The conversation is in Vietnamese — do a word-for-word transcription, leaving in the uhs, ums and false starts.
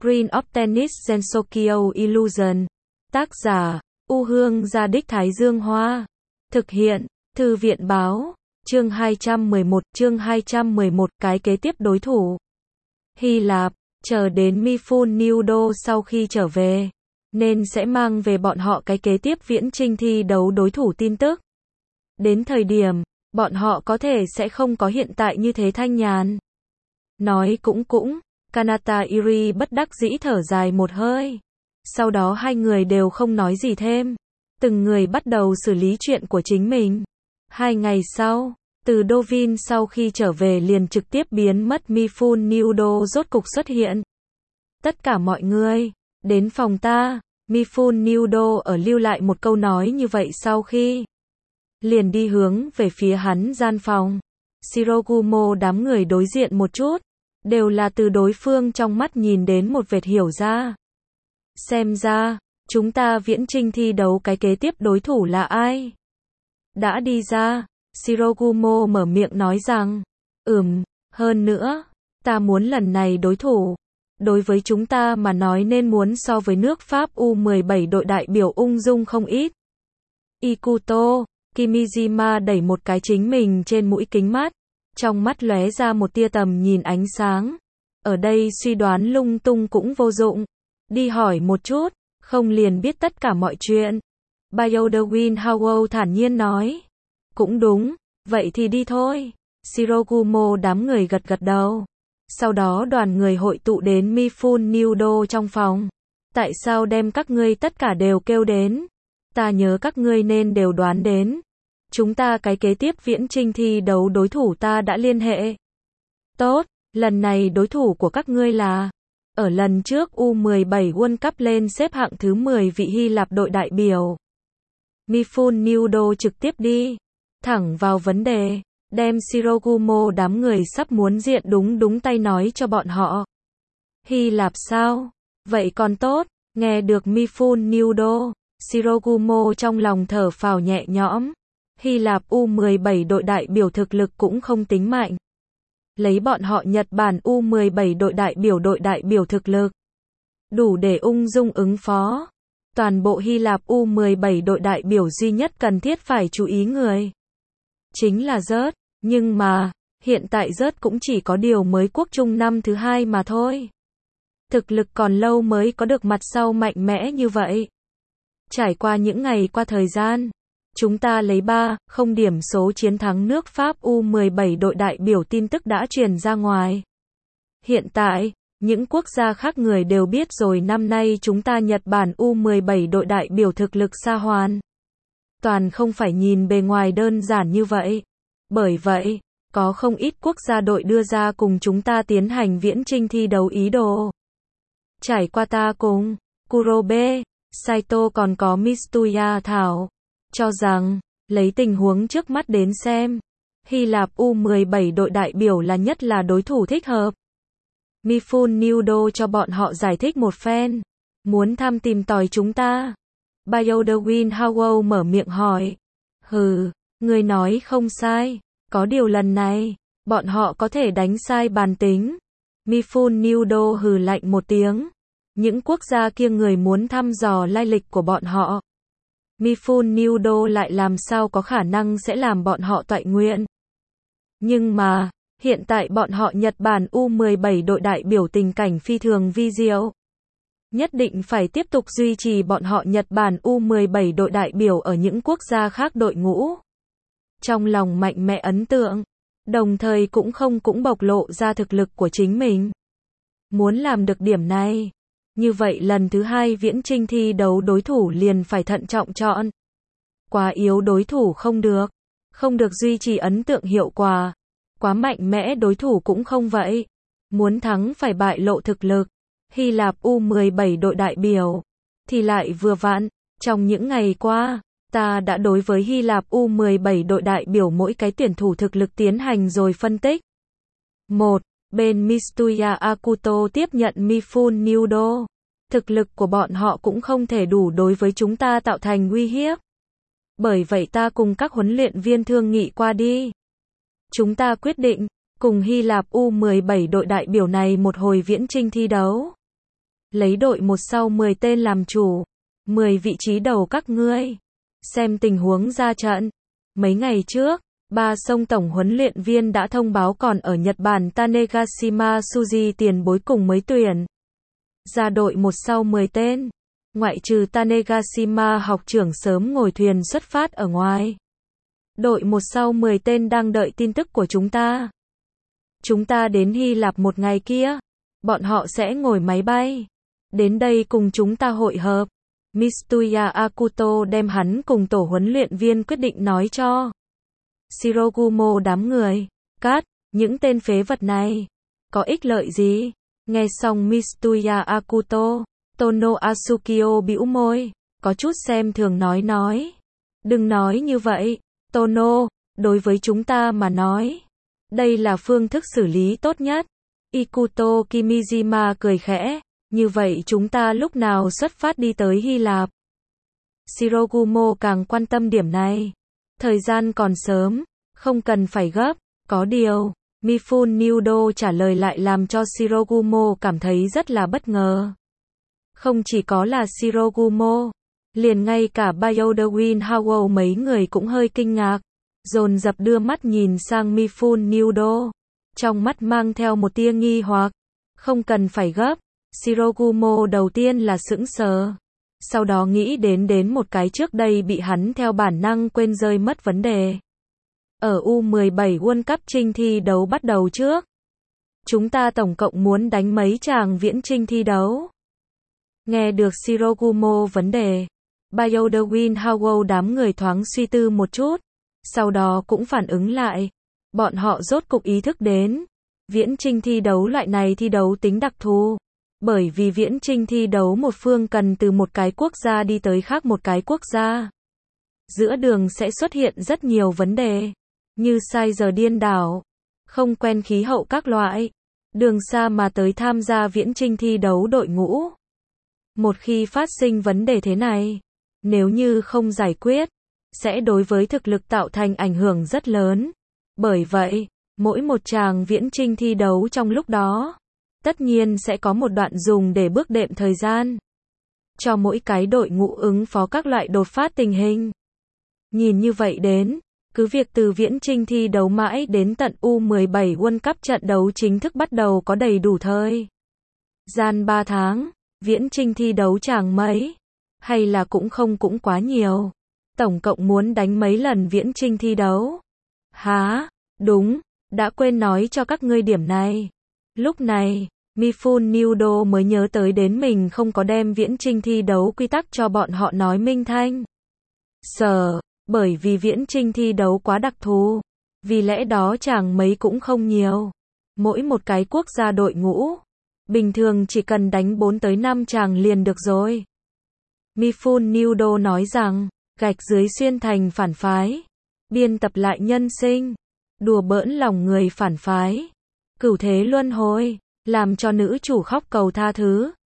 Screen of Tennis Sensokyo Illusion. Tác giả, U Hương Gia Đích Thái Dương Hoa. Thực hiện, Thư viện Báo. Chương hai trăm mười một, chương hai trăm mười một, cái kế tiếp đối thủ. Hy Lạp, chờ đến Mifune Niudo sau khi trở về, nên sẽ mang về bọn họ cái kế tiếp viễn chinh thi đấu đối thủ tin tức. Đến thời điểm, bọn họ có thể sẽ không có hiện tại như thế thanh nhàn. Nói cũng cũng, Kanata Iri bất đắc dĩ thở dài một hơi. Sau đó hai người đều không nói gì thêm. Từng người bắt đầu xử lý chuyện của chính mình. Hai ngày sau, từ Deauville sau khi trở về liền trực tiếp biến mất Mifune Niudo rốt cục xuất hiện. Tất cả mọi người, đến phòng ta. Mifune Niudo ở lưu lại một câu nói như vậy sau khi liền đi hướng về phía hắn gian phòng. Shirogumo đám người đối diện một chút, đều là từ đối phương trong mắt nhìn đến một vệt hiểu ra. Xem ra, chúng ta viễn chinh thi đấu cái kế tiếp đối thủ là ai? Đã đi ra, Shirogumo mở miệng nói rằng, ừm, hơn nữa, ta muốn lần này đối thủ, đối với chúng ta mà nói nên muốn so với nước Pháp U mười bảy đội đại biểu ung dung không ít. Ikuto Kimijima đẩy một cái chính mình trên mũi kính mắt, trong mắt lóe ra một tia tầm nhìn ánh sáng. Ở đây suy đoán lung tung cũng vô dụng, đi hỏi một chút, không liền biết tất cả mọi chuyện. Bayodewin Howell thản nhiên nói, cũng đúng, vậy thì đi thôi. Shirogumo đám người gật gật đầu. Sau đó đoàn người hội tụ đến Mifune Niudo trong phòng. Tại sao đem các ngươi tất cả đều kêu đến? Ta nhớ các ngươi nên đều đoán đến. Chúng ta cái kế tiếp viễn chinh thi đấu đối thủ ta đã liên hệ. Tốt, lần này đối thủ của các ngươi là, ở lần trước U mười bảy World Cup lên xếp hạng thứ mười vị Hy Lạp đội đại biểu. Mifune Niudo trực tiếp đi thẳng vào vấn đề, đem Shirogumo đám người sắp muốn diện đúng đúng tay nói cho bọn họ. Hy Lạp sao? Vậy còn tốt, nghe được Mifune Niudo, Shirogumo trong lòng thở phào nhẹ nhõm. Hy Lạp U mười bảy đội đại biểu thực lực cũng không tính mạnh. Lấy bọn họ Nhật Bản U mười bảy đội đại biểu đội đại biểu thực lực, đủ để ung dung ứng phó. Toàn bộ Hy Lạp U mười bảy đội đại biểu duy nhất cần thiết phải chú ý người chính là rớt, nhưng mà, hiện tại rớt cũng chỉ có điều mới quốc trung năm thứ hai mà thôi. Thực lực còn lâu mới có được mặt sau mạnh mẽ như vậy. Trải qua những ngày qua thời gian, chúng ta lấy ba không điểm số chiến thắng nước Pháp U mười bảy đội đại biểu tin tức đã truyền ra ngoài. Hiện tại, những quốc gia khác người đều biết rồi năm nay chúng ta Nhật Bản U mười bảy đội đại biểu thực lực xa hoàn. Toàn không phải nhìn bề ngoài đơn giản như vậy. Bởi vậy, có không ít quốc gia đội đưa ra cùng chúng ta tiến hành viễn chinh thi đấu ý đồ. Trải qua ta cùng Kurobe, Saito còn có Mitsuya Thảo cho rằng, lấy tình huống trước mắt đến xem, Hy Lạp U mười bảy đội đại biểu là nhất là đối thủ thích hợp. Mifune Niudo cho bọn họ giải thích một phen, muốn thăm tìm tòi chúng ta. Bayodewin Howell mở miệng hỏi, hừ, người nói không sai, có điều lần này, bọn họ có thể đánh sai bàn tính. Mifune Niudo hừ lạnh một tiếng, những quốc gia kia người muốn thăm dò lai lịch của bọn họ. Mifune Niudo lại làm sao có khả năng sẽ làm bọn họ toại nguyện. Nhưng mà, hiện tại bọn họ Nhật Bản U mười bảy đội đại biểu tình cảnh phi thường vi diệu. Nhất định phải tiếp tục duy trì bọn họ Nhật Bản U mười bảy đội đại biểu ở những quốc gia khác đội ngũ. Trong lòng mạnh mẽ ấn tượng, đồng thời cũng không cũng bộc lộ ra thực lực của chính mình. Muốn làm được điểm này, như vậy lần thứ hai viễn chinh thi đấu đối thủ liền phải thận trọng chọn. Quá yếu đối thủ không được, không được duy trì ấn tượng hiệu quả. Quá mạnh mẽ đối thủ cũng không vậy. Muốn thắng phải bại lộ thực lực. Hy Lạp U mười bảy đội đại biểu thì lại vừa vặn, trong những ngày qua, ta đã đối với Hy Lạp U mười bảy đội đại biểu mỗi cái tuyển thủ thực lực tiến hành rồi phân tích. một. Bên Mitsuya Akuto tiếp nhận Mifune Niudo. Thực lực của bọn họ cũng không thể đủ đối với chúng ta tạo thành uy hiếp. Bởi vậy ta cùng các huấn luyện viên thương nghị qua đi. Chúng ta quyết định, cùng Hy Lạp U mười bảy đội đại biểu này một hồi viễn chinh thi đấu. lấy đội một sau mười tên làm chủ, mười vị trí đầu các ngươi, xem tình huống ra trận. Mấy ngày trước, ba sông tổng huấn luyện viên đã thông báo còn ở Nhật Bản Tanegashima Tsuji tiền bối cùng mới tuyển ra đội một sau mười tên. Ngoại trừ Tanegashima học trưởng sớm ngồi thuyền xuất phát ở ngoài. Đội một sau mười tên đang đợi tin tức của chúng ta. Chúng ta đến Hy Lạp một ngày kia. Bọn họ sẽ ngồi máy bay đến đây cùng chúng ta hội hợp. Mitsuya Akuto đem hắn cùng tổ huấn luyện viên quyết định nói cho Shirogumo đám người. Cát, những tên phế vật này có ích lợi gì? Nghe xong Mitsuya Akuto, Tono Asukio bĩu môi, có chút xem thường nói nói. Đừng nói như vậy, Tono, đối với chúng ta mà nói, đây là phương thức xử lý tốt nhất. Ikuto Kimijima cười khẽ, như vậy chúng ta lúc nào xuất phát đi tới Hy Lạp? Shirogumo càng quan tâm điểm này. Thời gian còn sớm, không cần phải gấp, có điều, Mifune Nudo trả lời lại làm cho Shirogumo cảm thấy rất là bất ngờ. Không chỉ có là Shirogumo, liền ngay cả Bayodawin Howell mấy người cũng hơi kinh ngạc, dồn dập đưa mắt nhìn sang Mifune Nudo, trong mắt mang theo một tia nghi hoặc. Không cần phải gấp, Shirogumo đầu tiên là sững sờ, sau đó nghĩ đến đến một cái trước đây bị hắn theo bản năng quên rơi mất vấn đề. Ở U mười bảy World Cup trinh thi đấu bắt đầu trước, chúng ta tổng cộng muốn đánh mấy tràng viễn trinh thi đấu? Nghe được Shirogumo vấn đề, Bayodawin Howell đám người thoáng suy tư một chút, sau đó cũng phản ứng lại. Bọn họ rốt cục ý thức đến, viễn trinh thi đấu loại này thi đấu tính đặc thù, bởi vì viễn trinh thi đấu một phương cần từ một cái quốc gia đi tới khác một cái quốc gia. Giữa đường sẽ xuất hiện rất nhiều vấn đề, như sai giờ điên đảo, không quen khí hậu các loại, đường xa mà tới tham gia viễn trinh thi đấu đội ngũ. Một khi phát sinh vấn đề thế này, nếu như không giải quyết, sẽ đối với thực lực tạo thành ảnh hưởng rất lớn. Bởi vậy, mỗi một tràng viễn trinh thi đấu trong lúc đó, tất nhiên sẽ có một đoạn dùng để bước đệm thời gian cho mỗi cái đội ngũ ứng phó các loại đột phát tình hình. Nhìn như vậy đến, cứ việc từ viễn trinh thi đấu mãi đến tận U mười bảy World Cup trận đấu chính thức bắt đầu có đầy đủ thời gian ba tháng, viễn trinh thi đấu chàng mấy, hay là cũng không cũng quá nhiều. Tổng cộng muốn đánh mấy lần viễn trinh thi đấu? Hả? Đúng, đã quên nói cho các ngươi điểm này. Lúc này, Mifune Nudo mới nhớ tới đến mình không có đem viễn trinh thi đấu quy tắc cho bọn họ nói minh thanh. Sở, bởi vì viễn trinh thi đấu quá đặc thù, vì lẽ đó chàng mấy cũng không nhiều. Mỗi một cái quốc gia đội ngũ, bình thường chỉ cần đánh bốn tới năm chàng liền được rồi. Mifune Nudo nói rằng, gạch dưới xuyên thành phản phái, biên tập lại nhân sinh, đùa bỡn lòng người phản phái, cửu thế luân hồi, làm cho nữ chủ khóc cầu tha thứ.